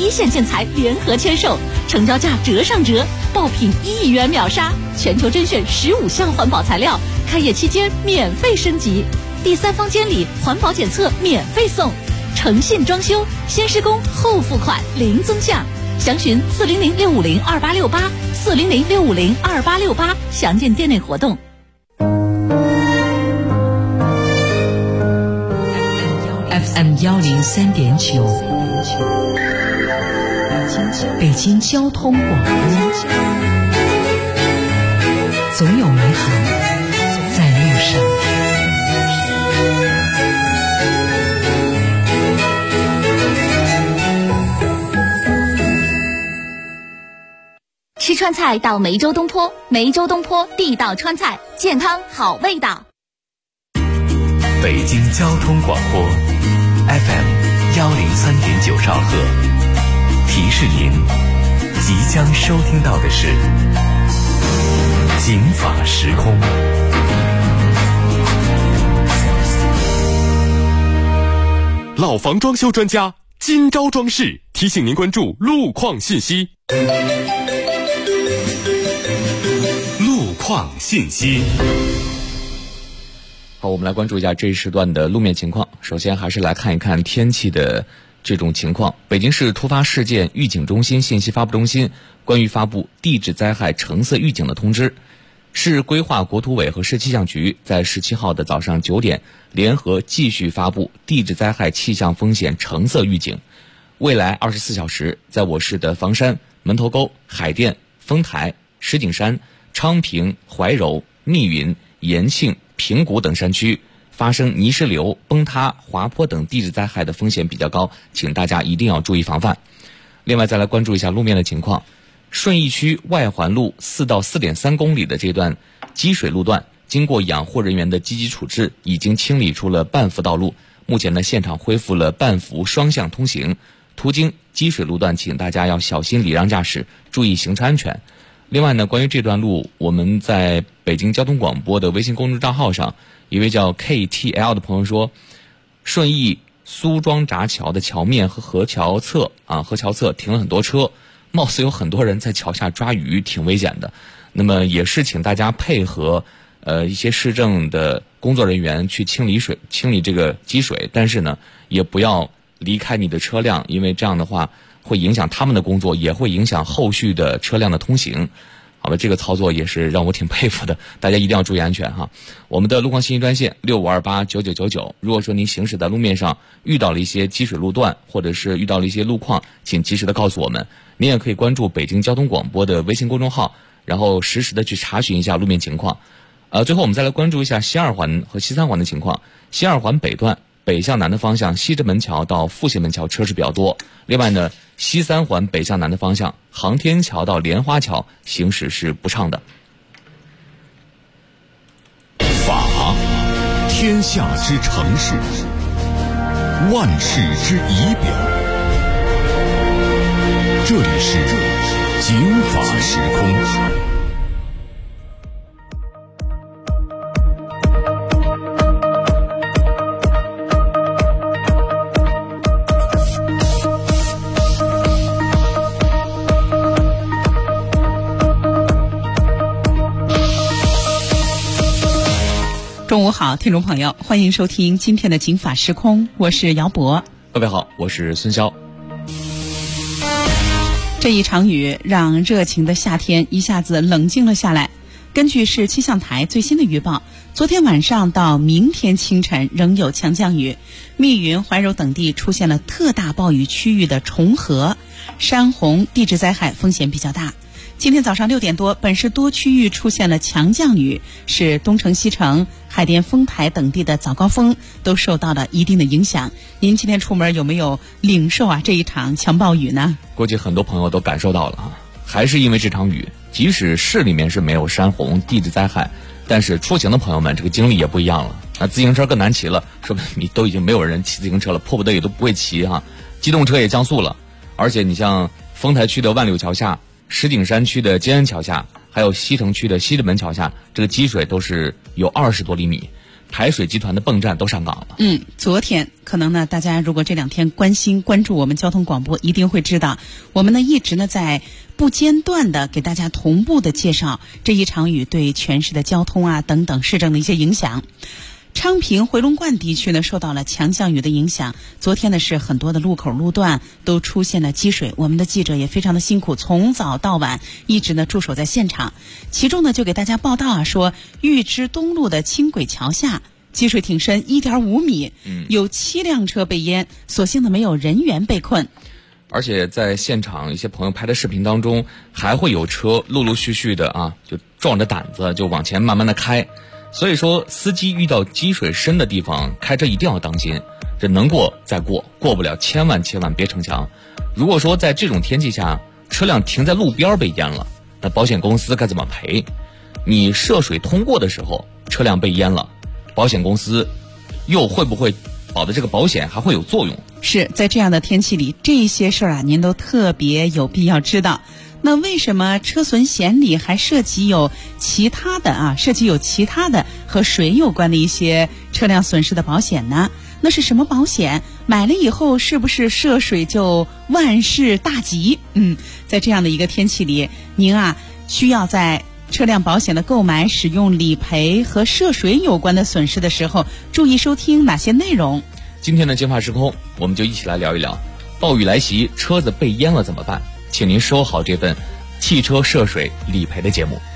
一线建材联合签售，成交价折上折，爆品1亿元秒杀，全球甄选15项环保材料，开业期间免费升级，第三方监理环保检测免费送，诚信装修，先施工后付款零增项，详询400-650-2868，400-650-2868，详见店内活动。 FM 103.9，北京交通广播，总有美好在路上。 吃川菜到梅州东坡，梅州东坡地道川菜，健康好味道。 北京交通广播 FM 103.9兆赫，提示您即将收听到的是警法时空。 老房装修专家今朝装饰提醒您关注路况信息。路况信息。 好，我们来关注一下这一时段的路面情况。首先还是来看一看天气的这种情况。北京市突发事件预警中心信息发布中心关于发布地质灾害橙色预警的通知，市规划国土委和市气象局在17号的早上9点联合继续发布地质灾害气象风险橙色预警。未来24小时，在我市的房山、门头沟、海淀、丰台、石景山、昌平、怀柔、密云、延庆、平谷等山区发生泥石流、崩塌、滑坡等地质灾害的风险比较高，请大家一定要注意防范。另外再来关注一下路面的情况。顺义区外环路4到4.3公里的这段积水路段，经过养护人员的积极处置，已经清理出了半幅道路。目前呢，现场恢复了半幅双向通行。途经积水路段，请大家要小心礼让驾驶，注意行车安全。另外呢，关于这段路，我们在北京交通广播的微信公众账号上，一位叫 KTL 的朋友说，顺义苏庄闸桥的桥面和河桥侧停了很多车，貌似有很多人在桥下抓鱼，挺危险的。那么也是请大家配合一些市政的工作人员去清理这个积水，但是呢，也不要离开你的车辆，因为这样的话会影响他们的工作，也会影响后续的车辆的通行。好吧，这个操作也是让我挺佩服的，大家一定要注意安全哈。我们的路况信息专线65289999，如果说您行驶在路面上遇到了一些积水路段，或者是遇到了一些路况，请及时的告诉我们。您也可以关注北京交通广播的微信公众号，然后实时的去查询一下路面情况。最后我们再来关注一下西二环和西三环的情况。西二环北段北向南的方向，西直门桥到复兴门桥车是比较多。另外呢，西三环北向南的方向，航天桥到莲花桥行驶是不畅的。 法，天下之城市，万世之仪表。这里是警法时空。 中午好，听众朋友，欢迎收听今天的警法时空，我是姚博。 各位好，我是孙潇。 这一场雨让热情的夏天一下子冷静了下来。根据市气象台最新的预报，昨天晚上到明天清晨仍有强降雨，密云、怀柔等地出现了特大暴雨区域的重合，山洪地质灾害风险比较大。今天早上6点多，本市多区域出现了强降雨，使东城、西城、海淀、丰台等地的早高峰都受到了一定的影响。您今天出门有没有领受这一场强暴雨呢？ 估计很多朋友都感受到了啊，还是因为这场雨，即使市里面是没有山洪地质灾害，但是出行的朋友们这个经历也不一样了。那自行车更难骑了，说不定你都已经没有人骑自行车了，迫不得已都不会骑哈。机动车也降速了，而且你像丰台区的万柳桥下、石景山区的坚安桥下，还有西城区的西直门桥下，这个积水都是有20多厘米。 排水集团的泵站都上岗了。 昨天可能呢，大家如果这2天关注我们交通广播，一定会知道，我们呢一直呢在不间断的给大家同步的介绍这一场雨对全市的交通啊等等市政的一些影响。昌平回龙观地区呢受到了强降雨的影响，昨天呢是很多的路口路段都出现了积水，我们的记者也非常的辛苦，从早到晚一直呢驻守在现场。其中呢就给大家报道啊，说玉芝东路的轻轨桥下积水挺深1.5米，有7辆车被淹，所幸呢没有人员被困。 而且在现场一些朋友拍的视频当中，还会有车陆陆续续的就壮着胆子就往前慢慢的开。所以说司机遇到积水深的地方开车一定要当心，这能过再过，过不了千万别逞强。如果说在这种天气下车辆停在路边被淹了，那保险公司该怎么赔？你涉水通过的时候车辆被淹了，保险公司又会不会保的这个保险还会有作用？ 是在这样的天气里，这些事儿啊您都特别有必要知道。那为什么车损险里还涉及有其他的和水有关的一些车辆损失的保险呢？那是什么保险？买了以后是不是涉水就万事大吉？在这样的一个天气里，您需要在车辆保险的购买、使用、理赔和涉水有关的损失的时候，注意收听哪些内容？ 今天的金发时空，我们就一起来聊一聊，暴雨来袭，车子被淹了怎么办？请您收好这份汽车涉水理赔的节目。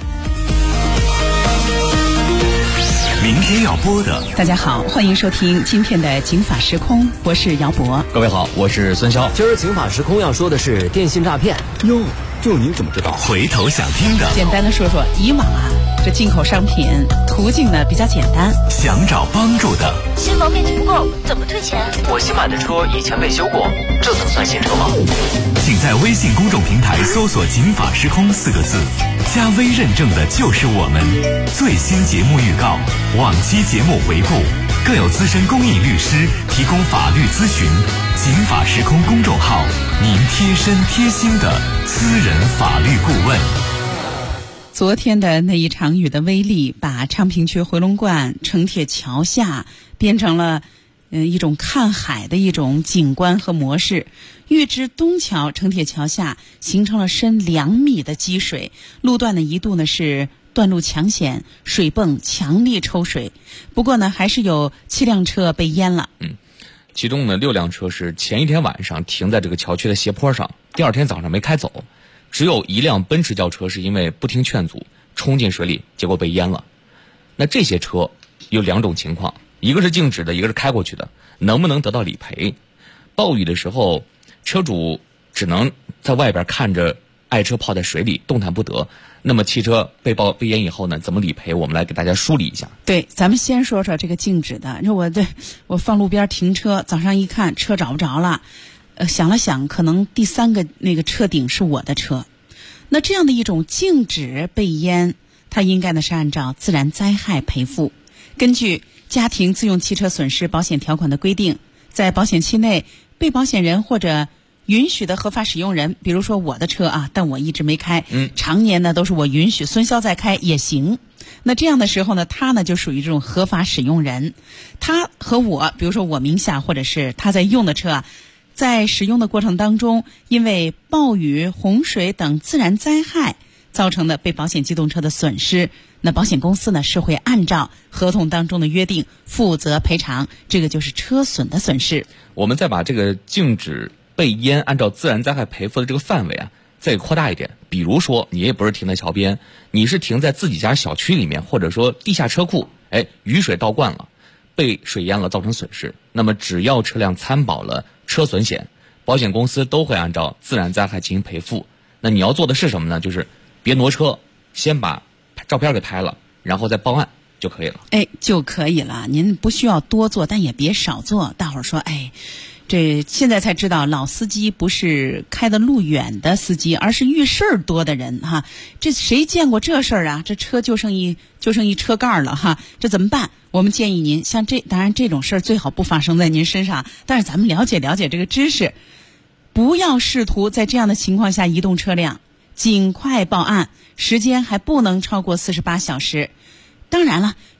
明天要播的， 大家好，欢迎收听今天的警法时空，我是姚博。 各位好，我是孙潇。 今儿警法时空要说的是电信诈骗。 哟，就您怎么知道？回头想听的， 简单的说说，以往这进口商品途径呢比较简单， 想找帮助的， 新房面积不够，怎么退钱？ 我新买的车以前被修过，这怎么算新车吗？ 请在微信公众平台搜索警法时空4个字，加微认证的就是我们。最新节目预告，往期节目回顾，更有资深公益律师提供法律咨询。警法时空公众号，您贴身贴心的私人法律顾问。 昨天的那一场雨的威力，把昌平区回龙观城铁桥下变成了一种看海的一种景观和模式。玉芝东桥城铁桥下形成了深2米的积水，路段呢一度呢是断路抢险，水泵强力抽水。不过呢，还是有7辆车被淹了。 其中呢6辆车是前一天晚上停在这个桥区的斜坡上，第2天早上没开走。只有1辆奔驰轿车是因为不听劝阻冲进水里，结果被淹了。那这些车有2种情况，一个是静止的，一个是开过去的，能不能得到理赔？暴雨的时候，车主只能在外边看着爱车泡在水里，动弹不得。那么汽车被淹以后呢，怎么理赔？我们来给大家梳理一下。 对，咱们先说说这个静止的。我放路边停车，早上一看车找不着了。想了想，可能第3个那个车顶是我的车。那这样的一种静止被淹，它应该呢是按照自然灾害赔付。根据家庭自用汽车损失保险条款的规定，在保险期内，被保险人或者允许的合法使用人，比如说我的车但我一直没开，常年呢都是我允许，孙潇在开也行。那这样的时候呢，他呢就属于这种合法使用人。他和我，比如说我名下或者是他在用的车在使用的过程当中，因为暴雨、洪水等自然灾害造成的被保险机动车的损失，那保险公司呢是会按照合同当中的约定负责赔偿，这个就是车损的损失。 我们再把这个静止被淹按照自然灾害赔付的这个范围再扩大一点。比如说你也不是停在桥边，你是停在自己家小区里面，或者说地下车库，雨水倒灌了，被水淹了造成损失，那么只要车辆参保了车损险，保险公司都会按照自然灾害进行赔付。那你要做的是什么呢？就是别挪车，先把照片给拍了，然后再报案就可以了。 就可以了。您不需要多做，但也别少做。大伙儿说，这现在才知道，老司机不是开的路远的司机，而是遇事儿多的人哈。这谁见过这事儿啊？这车就剩一车盖了哈，这怎么办？我们建议您，像当然这种事儿最好不发生在您身上，但是咱们了解这个知识，不要试图在这样的情况下移动车辆，尽快报案，时间还不能超过48小时。当然了，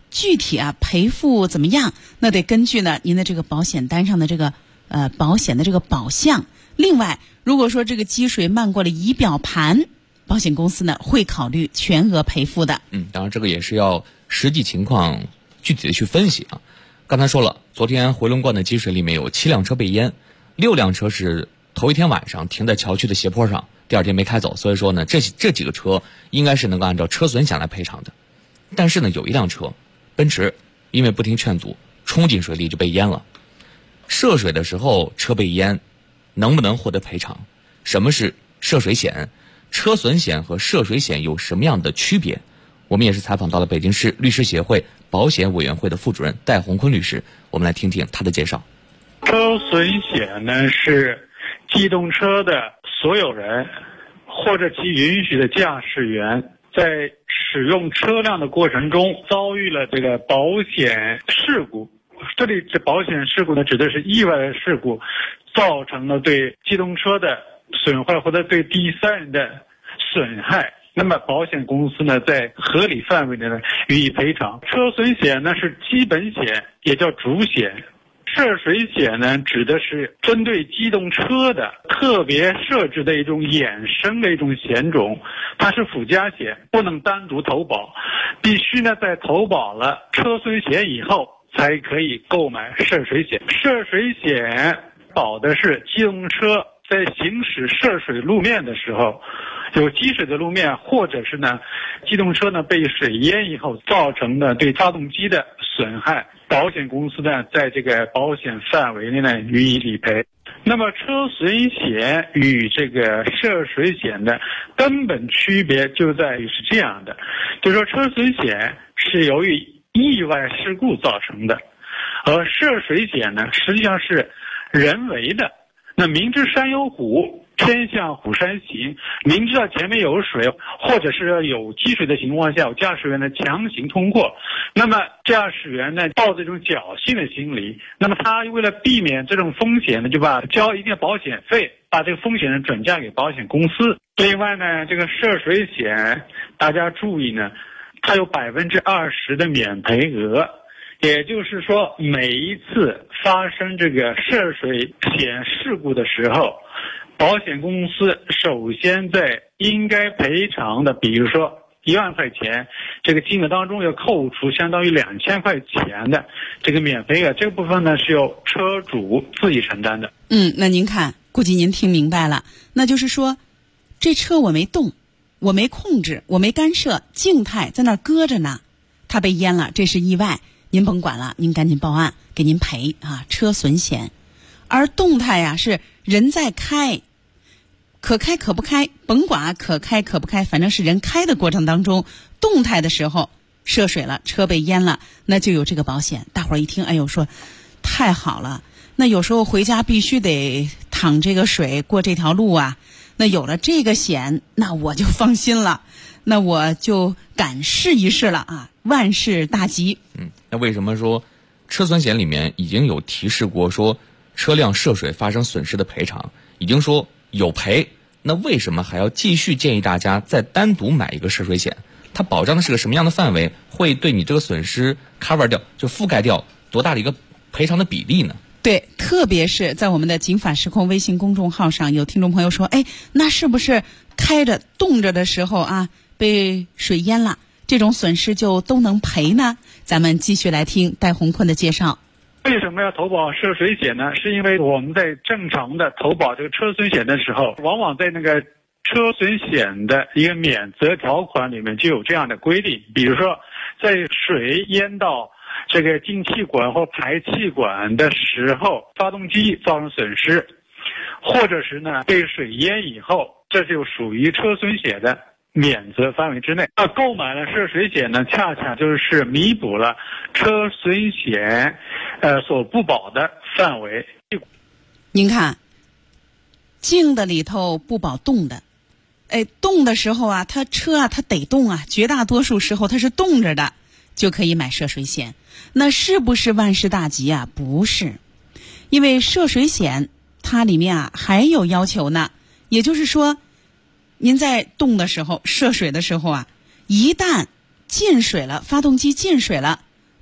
具体赔付怎么样，那得根据呢您的这个保险单上的这个保险的这个保项。另外，如果说这个积水漫过了仪表盘，保险公司呢会考虑全额赔付的。 当然这个也是要实际情况具体的去分析啊。刚才说了，昨天回龙观的积水里面有7辆车被淹，6辆车是头一天晚上停在桥区的斜坡上，第二天没开走，所以说呢这几个车应该是能够按照车损险来赔偿的。但是呢有一辆车奔驰因为不听劝阻冲进水里就被淹了。涉水的时候车被淹能不能获得赔偿？什么是涉水险？车损险和涉水险有什么样的区别？我们也是采访到了北京市律师协会保险委员会的副主任戴洪坤律师，我们来听听他的介绍。 车损险呢是机动车的所有人或者其允许的驾驶员在使用车辆的过程中遭遇了这个保险事故，这里这保险事故呢指的是意外的事故，造成了对机动车的损坏或者对第三人的损害，那么保险公司呢在合理范围内呢予以赔偿。车损险呢是基本险，也叫主险。涉水险呢指的是针对机动车的特别设置的一种衍生的一种险种，它是附加险，不能单独投保，必须呢在投保了车损险以后才可以购买涉水险。涉水险保的是机动车在行驶涉水路面的时候，有积水的路面，或者是呢机动车呢被水淹以后造成的对发动机的损害，保险公司呢在这个保险范围内呢予以理赔。那么车损险与这个涉水险的根本区别就在于是这样的，就是说车损险是由于意外事故造成的，而涉水险呢实际上是人为的。那明知山有虎，偏向虎山行，明知道前面有水或者是有积水的情况下，驾驶员呢强行通过，那么驾驶员呢抱着这种侥幸的心理，那么他为了避免这种风险呢，就交一定的保险费，把这个风险呢转嫁给保险公司。另外呢，这个涉水险大家注意呢，它有20%的免赔额。也就是说，每一次发生这个涉水险事故的时候，保险公司首先在应该赔偿的，比如说1万块钱这个金额当中要扣除相当于2000块钱的这个免赔额，这个部分呢是由车主自己承担的。 那您看，估计您听明白了，那就是说这车我没动，我没控制，我没干涉，静态在那儿搁着呢，它被淹了，这是意外，您甭管了，您赶紧报案给您赔车损险。而动态是人在开，可开可不开，甭管可开可不开，反正是人开的过程当中，动态的时候涉水了，车被淹了，那就有这个保险。大伙儿一听，哎呦，说太好了，那有时候回家必须得淌这个水过这条路那有了这个险，那我就放心了，那我就敢试一试了万事大吉。 那为什么说车损险里面已经有提示过说车辆涉水发生损失的赔偿，已经说有赔，那为什么还要继续建议大家再单独买一个涉水险？它保障的是个什么样的范围？会对你这个损失 cover 掉，就覆盖掉多大的一个赔偿的比例呢？ 对，特别是在我们的警法时空微信公众号上，有听众朋友说，那是不是开着动着的时候被水淹了，这种损失就都能赔呢？咱们继续来听戴洪坤的介绍。 为什么要投保涉水险呢？是因为我们在正常的投保这个车损险的时候，往往在那个车损险的一个免责条款里面就有这样的规定，比如说在水淹到这个进气管或排气管的时候，发动机造成损失，或者是呢被水淹以后，这就属于车损险的免责范围之内。购买了涉水险呢，恰恰就是弥补了车损险所不保的范围。 您看，静的里头不保动的，动的时候它车它得动绝大多数时候它是动着的，就可以买涉水险。那是不是万事大吉不是，因为涉水险它里面还有要求呢。也就是说，您在动的时候，涉水的时候一旦进水了，发动机进水了，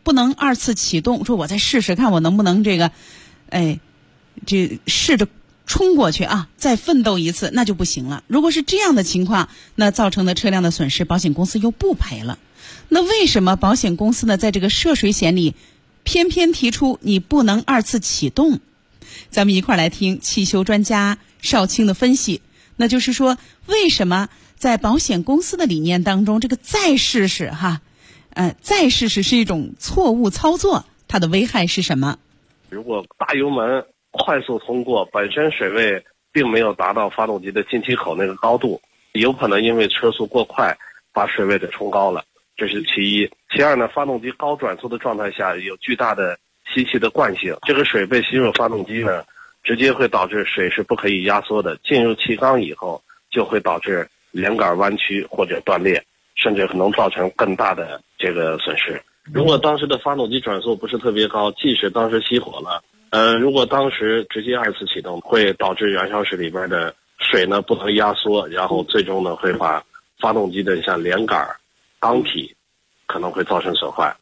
不能二次启动，说我再试试看我能不能这试着冲过去啊，再奋斗一次，那就不行了。如果是这样的情况，那造成的车辆的损失，保险公司又不赔了。那为什么保险公司呢，在这个涉水险里偏偏提出你不能二次启动？咱们一块儿来听汽修专家邵青的分析。那就是说，为什么在保险公司的理念当中，这个再试试再试试是一种错误操作，它的危害是什么？ 如果大油门快速通过，本身水位并没有达到发动机的进气口那个高度，有可能因为车速过快把水位给冲高了，这是其一。其二呢，发动机高转速的状态下有巨大的吸气的惯性，这个水被吸入发动机呢，直接会导致水是不可以压缩的，进入气缸以后就会导致连杆弯曲或者断裂，甚至可能造成更大的这个损失。如果当时的发动机转速不是特别高，即使当时熄火了，如果当时直接二次启动，会导致燃烧室里边的水呢不能压缩，然后最终呢会把发动机的像连杆、缸体可能会造成损坏。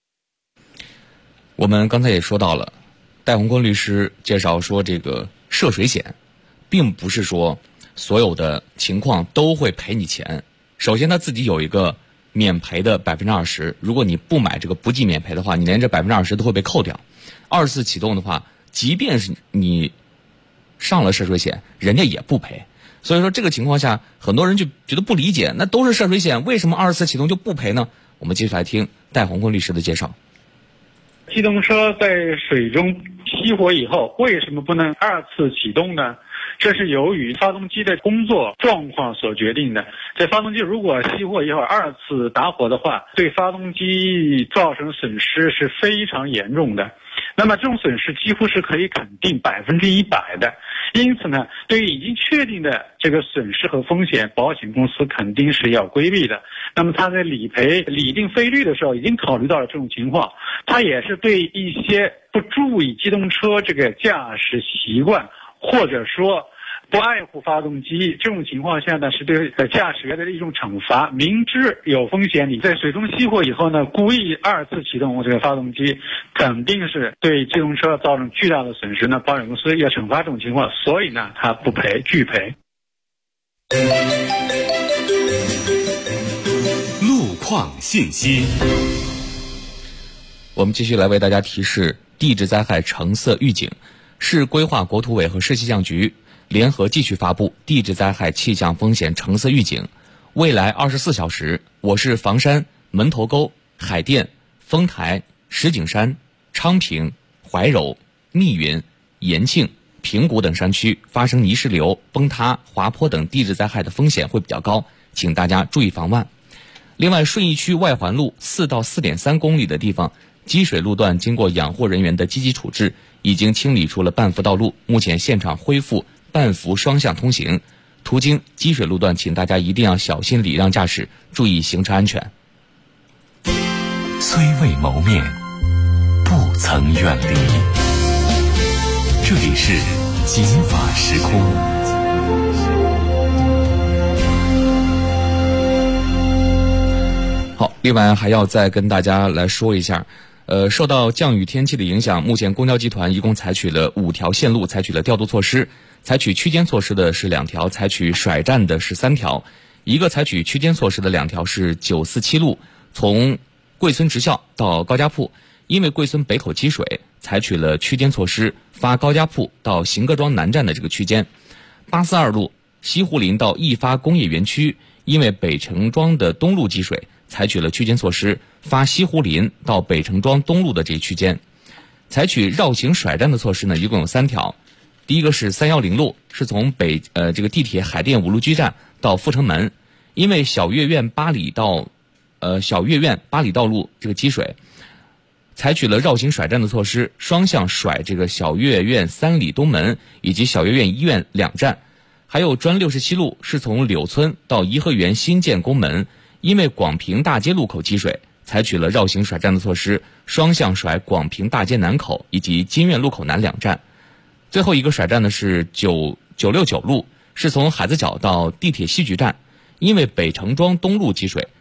我们刚才也说到了，戴洪坤律师介绍说，这个涉水险并不是说所有的情况都会赔你钱。首先他自己有一个免赔的20%，如果你不买这个不计免赔的话，你连这20%都会被扣掉。二次启动的话，即便是你上了涉水险，人家也不赔。所以说这个情况下，很多人就觉得不理解，那都是涉水险，为什么二次启动就不赔呢？我们继续来听戴洪坤律师的介绍。 机动车在水中熄火以后，为什么不能二次启动呢？这是由于发动机的工作状况所决定的。这发动机如果熄火以后二次打火的话，对发动机造成损失是非常严重的。那么这种损失几乎是可以肯定100%的。因此呢，对于已经确定的这个损失和风险，保险公司肯定是要规避的。那么他在理定费率的时候已经考虑到了这种情况，他也是对一些不注意机动车这个驾驶习惯，或者说不爱护发动机，这种情况下呢，是对驾驶员的一种惩罚。明知有风险，你在水中熄火以后呢，故意二次启动这个发动机，肯定是对机动车造成巨大的损失呢。保险公司要惩罚这种情况，所以呢，它不赔，拒赔。 路况信息， 我们继续来为大家提示地质灾害橙色预警。市规划国土委和市气象局联合继续发布地质灾害气象风险橙色预警。未来24小时，我市房山、门头沟、海淀、丰台、石景山、昌平、怀柔、密云、延庆、平谷等山区发生泥石流、崩塌、滑坡等地质灾害的风险会比较高，请大家注意防范。另外，顺义区外环路4到4.3公里的地方，积水路段经过养护人员的积极处置，已经清理出了半幅道路，目前现场恢复半幅双向通行。途经积水路段，请大家一定要小心礼让驾驶，注意行车安全。 虽未谋面，不曾远离。这里是警法时空。 好，另外还要再跟大家来说一下，受到降雨天气的影响，目前公交集团一共采取了5条线路，采取了调度措施。采取区间措施的是2条，采取甩站的是3条。一个采取区间措施的2条是947路，从贵村职校到高家铺，因为贵村北口积水，采取了区间措施，发高家铺到邢各庄南站的这个区间。842路西湖林到易发工业园区，因为北城庄的东路积水，采取了区间措施，发西湖林到北城庄东路的这一区间。采取绕行甩站的措施呢，一共有3条。第一个是310路，是从这个地铁海淀5路居站到阜成门，因为小岳苑八里道路这个积水，采取了绕行甩站的措施，双向甩这个小岳苑3里东门以及小岳苑医院2站。还有专67路是从柳村到颐和园新建宫门，因为广平大街路口积水，采取了绕行甩站的措施，双向甩广平大街南口以及金苑路口南2站。最后一个甩站呢是969路，是从海子角到地铁西局站，因为北城庄东路积水，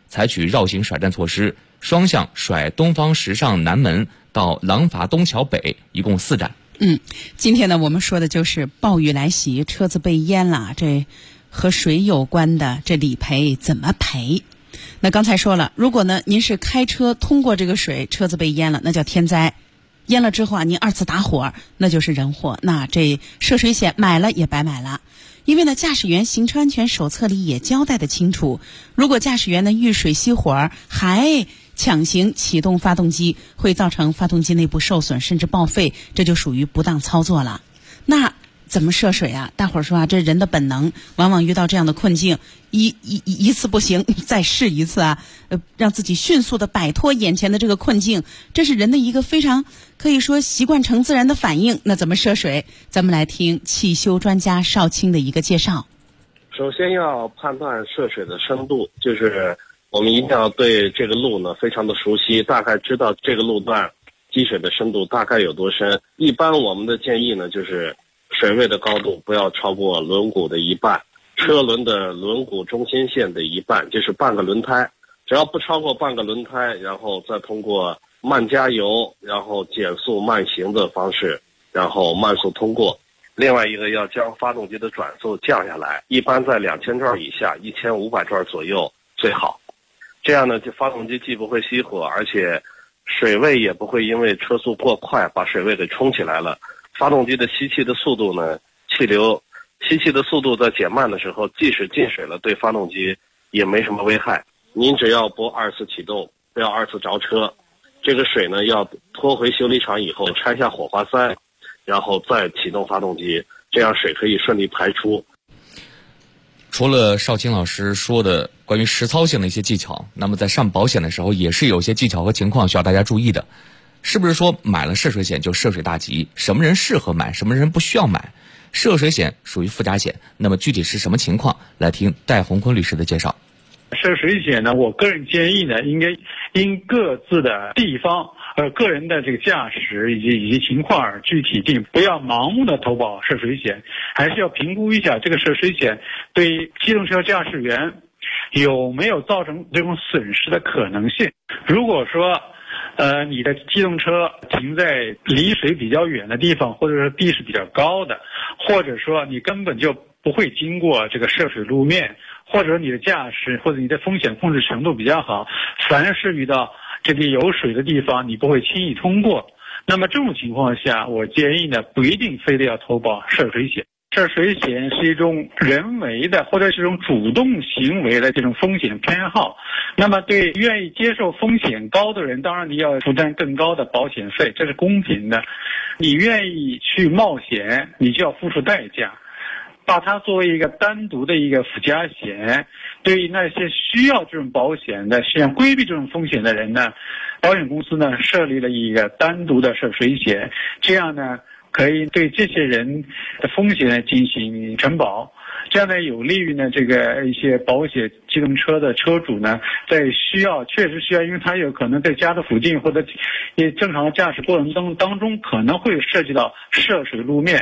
采取绕行甩站措施，双向甩东方时尚南门到廊坊东桥北，一共4站。 今天呢，我们说的就是暴雨来袭，车子被淹了，这和水有关的，这理赔怎么赔？那刚才说了，如果呢您是开车通过这个水，车子被淹了，那叫天灾。淹了之后啊，您2次打火，那就是人祸。那这涉水险买了也白买了。因为呢，驾驶员行车安全手册里也交代得清楚，如果驾驶员呢遇水熄火还强行启动发动机，会造成发动机内部受损甚至报废，这就属于不当操作了。那怎么涉水啊？大伙儿说啊，这人的本能，往往遇到这样的困境，一次不行，再试一次啊，让自己迅速的摆脱眼前的这个困境，这是人的一个非常可以说习惯成自然的反应。那怎么涉水？咱们来听汽修专家邵青的一个介绍。 首先要判断涉水的深度，就是我们一定要对这个路呢非常的熟悉，大概知道这个路段积水的深度大概有多深。一般我们的建议呢，就是水位的高度不要超过轮毂的一半，车轮的轮毂中心线的一半，就是半个轮胎。只要不超过半个轮胎，然后再通过慢加油，然后减速慢行的方式，然后慢速通过。另外一个要将发动机的转速降下来，一般在2000转以下，1500转左右最好。这样呢，发动机既不会熄火，而且水位也不会因为车速过快把水位给冲起来了。发动机的吸气的速度呢，气流吸气的速度在减慢的时候，即使进水了，对发动机也没什么危害。您只要不2次启动，不要2次着车，这个水呢要拖回修理厂以后拆下火花塞，然后再启动发动机，这样水可以顺利排出。 除了邵青老师说的关于实操性的一些技巧，那么在上保险的时候也是有些技巧和情况需要大家注意的。是不是说买了涉水险就涉水大吉？什么人适合买，什么人不需要买？涉水险属于附加险，那么具体是什么情况？来听戴洪坤律师的介绍。 涉水险呢，我个人建议呢，应该因各自的地方个人的这个驾驶以及情况而具体定，不要盲目的投保涉水险，还是要评估一下这个涉水险对机动车驾驶员有没有造成这种损失的可能性。如果说你的机动车停在离水比较远的地方，或者说地势比较高的，或者说你根本就不会经过这个涉水路面，或者说你的驾驶或者你的风险控制程度比较好，凡是遇到这个有水的地方你不会轻易通过，那么这种情况下，我建议呢，不一定非得要投保涉水险。涉水险是一种人为的或者是一种主动行为的这种风险偏好，那么对愿意接受风险高的人，当然你要负担更高的保险费，这是公平的。你愿意去冒险，你就要付出代价。把它作为一个单独的一个附加险，对于那些需要这种保险的，实际上规避这种风险的人呢，保险公司呢设立了一个单独的涉水险，这样呢可以对这些人的风险进行承保，这样呢有利于呢这个一些保险机动车的车主呢，在确实需要，因为他有可能在家的附近或者正常的驾驶过程当中可能会涉及到涉水路面。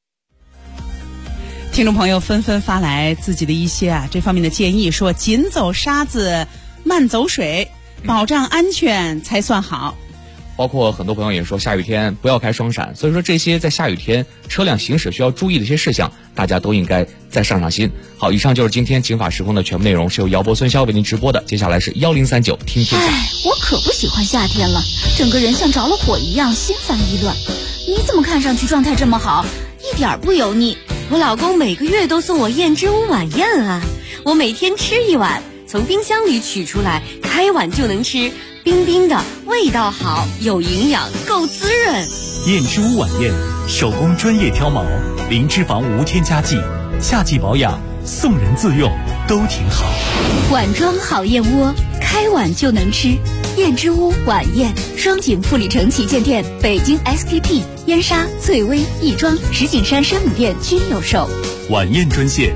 听众朋友纷纷发来自己的一些这方面的建议，说紧走沙子慢走水，保障安全才算好。 包括很多朋友也说下雨天不要开双闪，所以说这些在下雨天车辆行驶需要注意的一些事项，大家都应该再上心。好，以上就是今天警法时空的全部内容，是由姚博、孙潇为您直播的。接下来是1039听天下。 我可不喜欢夏天了，整个人像着了火一样，心烦意乱。你怎么看上去状态这么好，一点不油腻？我老公每个月都送我燕之屋晚宴啊，我每天吃一碗，从冰箱里取出来，开碗就能吃，冰冰的，味道好，有营养，够滋润。 燕之屋晚宴，手工专业挑毛，零脂肪无添加剂，夏季保养，送人自用都挺好。 碗装好燕窝，开碗就能吃。燕之屋晚宴，双井富力城旗舰店、北京 SKP、燕莎、翠微、亦庄、石景山生米店均有售。 晚宴专线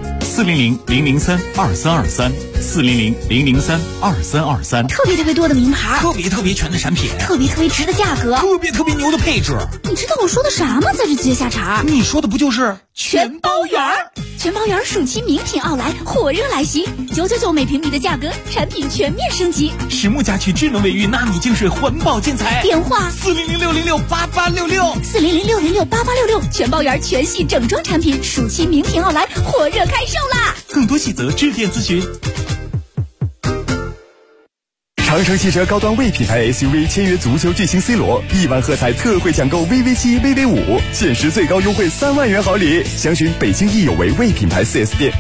400-003-2323，400-003-2323。 特别多的名牌， 特别全的产品， 特别值的价格， 特别牛的配置。 你知道我说的啥吗？在这接下茬， 你说的不就是全包圆？ 全包园暑期名品奥莱火热来袭，999每平米的价格，产品全面升级。 实木家居智能卫浴纳米净水环保建材， 电话 400-606-8866，400-606-8866， 全包园全系整装产品暑期名品奥莱火热开售啦！ 更多细则致电咨询。 长城汽车高端 V 品牌 SUV 签约足球巨星 C 罗，1万喝彩特惠抢购 VV7、VV5，限时最高优惠3万元好礼。详询北京易有为 V 品牌 4S 店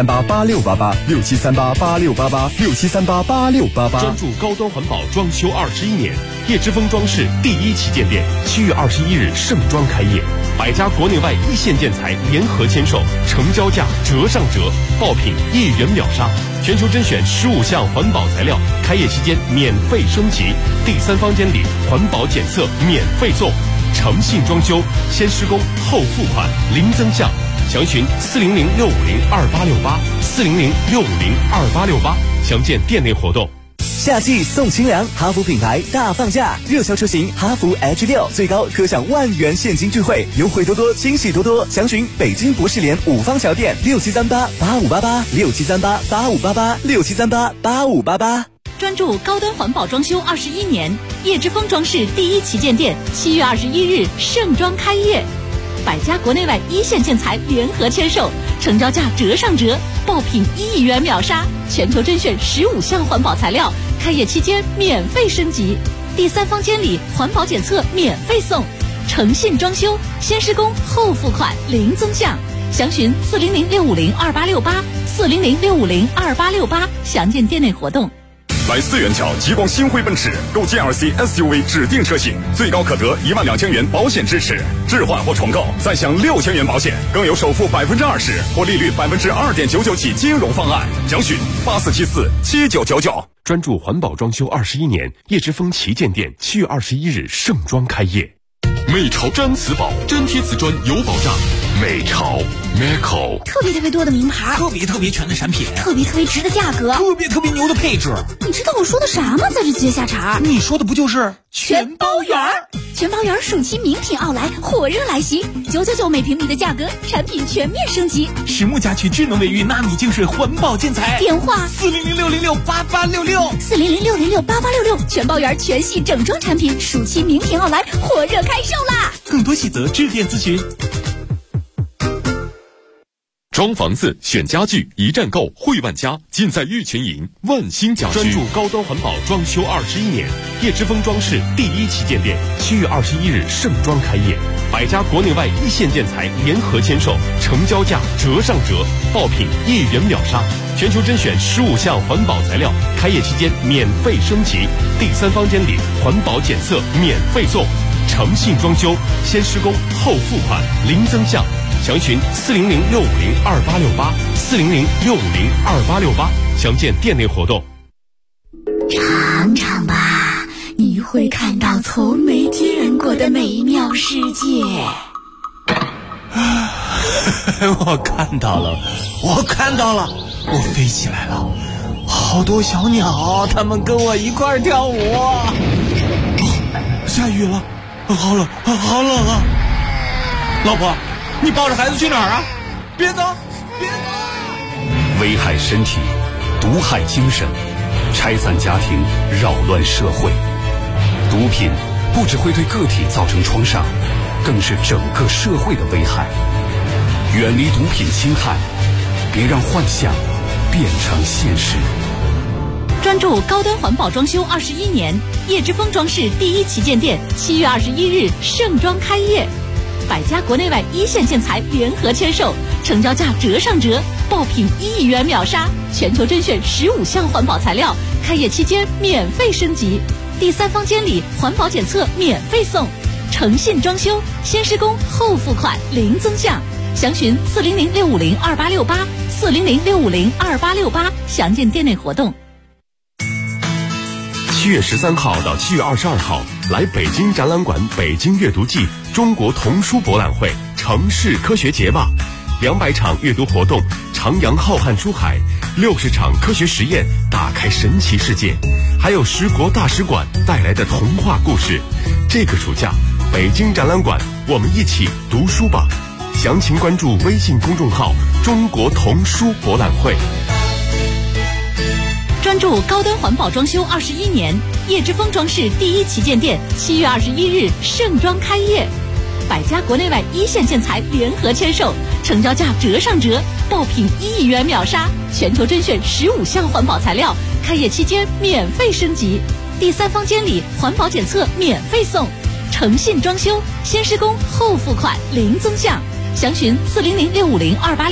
，67388688，67388688，67388688。 专注高端环保装修21年，叶之峰装饰第1旗舰店7月21日盛装开业，100家国内外一线建材联合签售，成交价折上折，爆品1元秒杀，全球甄选15项环保材料，开业期间免费升级，第3方监理环保检测免费送，诚信装修，先施工后付款，零增项。详询400-650-2868，400-650-2868，详见店内活动。 夏季送清凉，哈弗品牌大放价，热销车型哈弗 H6最高可享10000元现金钜惠，优惠多多，惊喜多多。详询北京博士联5方桥店，6738-8588，6738-8588，6738-8588。 专注高端环保装修21年，叶之峰装饰第1旗舰店7月21日盛装开业，100家国内外一线建材联合签售，成交价折上折，爆品1亿元秒杀，全球甄选15项环保材料，开业期间免费升级，第3方监理环保检测免费送，诚信装修，先施工后付款，零增项。详询400-650-2868，400-650-2868，详见店内活动。 来4元桥极光星辉奔驰购 GLC SUV 指定车型，最高可得12000元保险支持，置换或重购再享6000元保险，更有首付20%或利率2.99%起金融方案。详询84747999。 专注环保装修21年，叶之峰旗舰店7月21日盛装开业。 美潮毡磁宝，粘贴瓷砖有保障。美潮 Meco， 特别多的名牌， 特别全的产品， 特别值的价格， 特别牛的配置。 你知道我说的啥吗？在这接下茬， 你说的不就是全包园？全包园暑期名品奥莱火热来袭，999每平米的价格，产品全面升级。 实木家居智能卫浴纳米净水环保建材， 电话 400-606-8866，400-606-8866， 全包园全系整装产品暑期名品奥莱火热开售啦！ 更多细则致电咨询。 装房子选家具一站购汇万家，尽在玉群营万兴家居。 专注高端环保装修21年，叶之峰装饰第1旗舰店7月21日盛装开业，100家国内外一线建材联合签售，成交价折上折，爆品1元秒杀，全球甄选15项环保材料，开业期间免费升级，第3方监理环保检测免费送，诚信装修，先施工后付款，零增项。详询400-650-2868，400-650-2868，详见店内活动。 尝尝吧，你会看到从没见过的美妙世界。 我看到了，我飞起来了，好多小鸟，它们跟我一块儿跳舞。下雨了，好冷啊！老婆，你抱着孩子去哪儿啊？别走！ 危害身体，毒害精神，拆散家庭，扰乱社会。毒品不只会对个体造成创伤，更是整个社会的危害。远离毒品侵害，别让幻想变成现实。 专注高端环保装修21年，叶之峰装饰第1旗舰店7月21日盛装开业，100家国内外一线建材联合签售，成交价折上折，爆品1亿元秒杀，全球甄选15项环保材料，开业期间免费升级，第3方监理环保检测免费送，诚信装修，先施工后付款，零增项。详询400-650-2868，400-650-2868，详见店内活动。 7月13号到7月22号，来北京展览馆北京阅读季中国童书博览会城市科学节吧，200场阅读活动，徜徉浩瀚书海，60场科学实验，打开神奇世界，还有10国大使馆带来的童话故事。这个暑假，北京展览馆，我们一起读书吧。 详情关注微信公众号中国童书博览会。 专注高端环保装修21年，叶之峰装饰第一旗舰店7月21日盛装开业，百家国内外一线建材联合签售，成交价折上折，爆品1亿元秒杀，全球甄选15项环保材料，开业期间免费升级，第3方监理环保检测免费送，诚信装修，先施工后付款零增项，详询400-650-286。